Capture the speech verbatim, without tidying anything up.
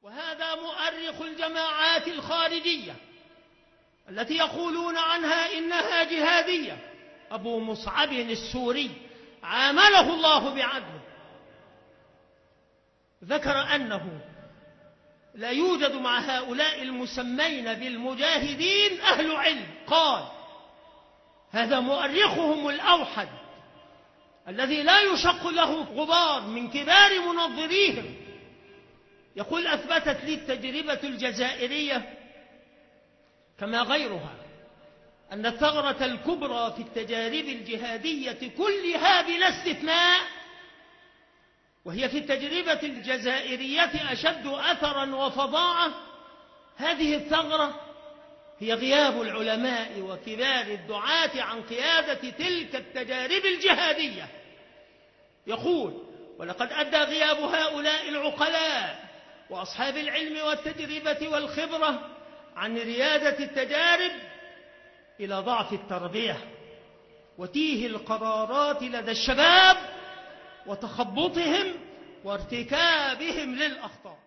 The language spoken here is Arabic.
وهذا مؤرخ الجماعات الخارجية التي يقولون عنها إنها جهادية، أبو مصعب السوري عامله الله بعدله، ذكر أنه لا يوجد مع هؤلاء المسمين بالمجاهدين أهل علم. قال هذا مؤرخهم الأوحد الذي لا يشق له غبار من كبار منظريهم، يقول أثبتت لي التجربة الجزائرية كما غيرها أن الثغرة الكبرى في التجارب الجهادية كلها بلا استثناء، وهي في التجربة الجزائرية أشد أثرا وفظاعة، هذه الثغرة هي غياب العلماء وكبار الدعاة عن قيادة تلك التجارب الجهادية. يقول ولقد أدى غياب هؤلاء العقلاء وأصحاب العلم والتجربة والخبرة عن ريادة التجارب إلى ضعف التربية وتيه القرارات لدى الشباب وتخبطهم وارتكابهم للأخطاء.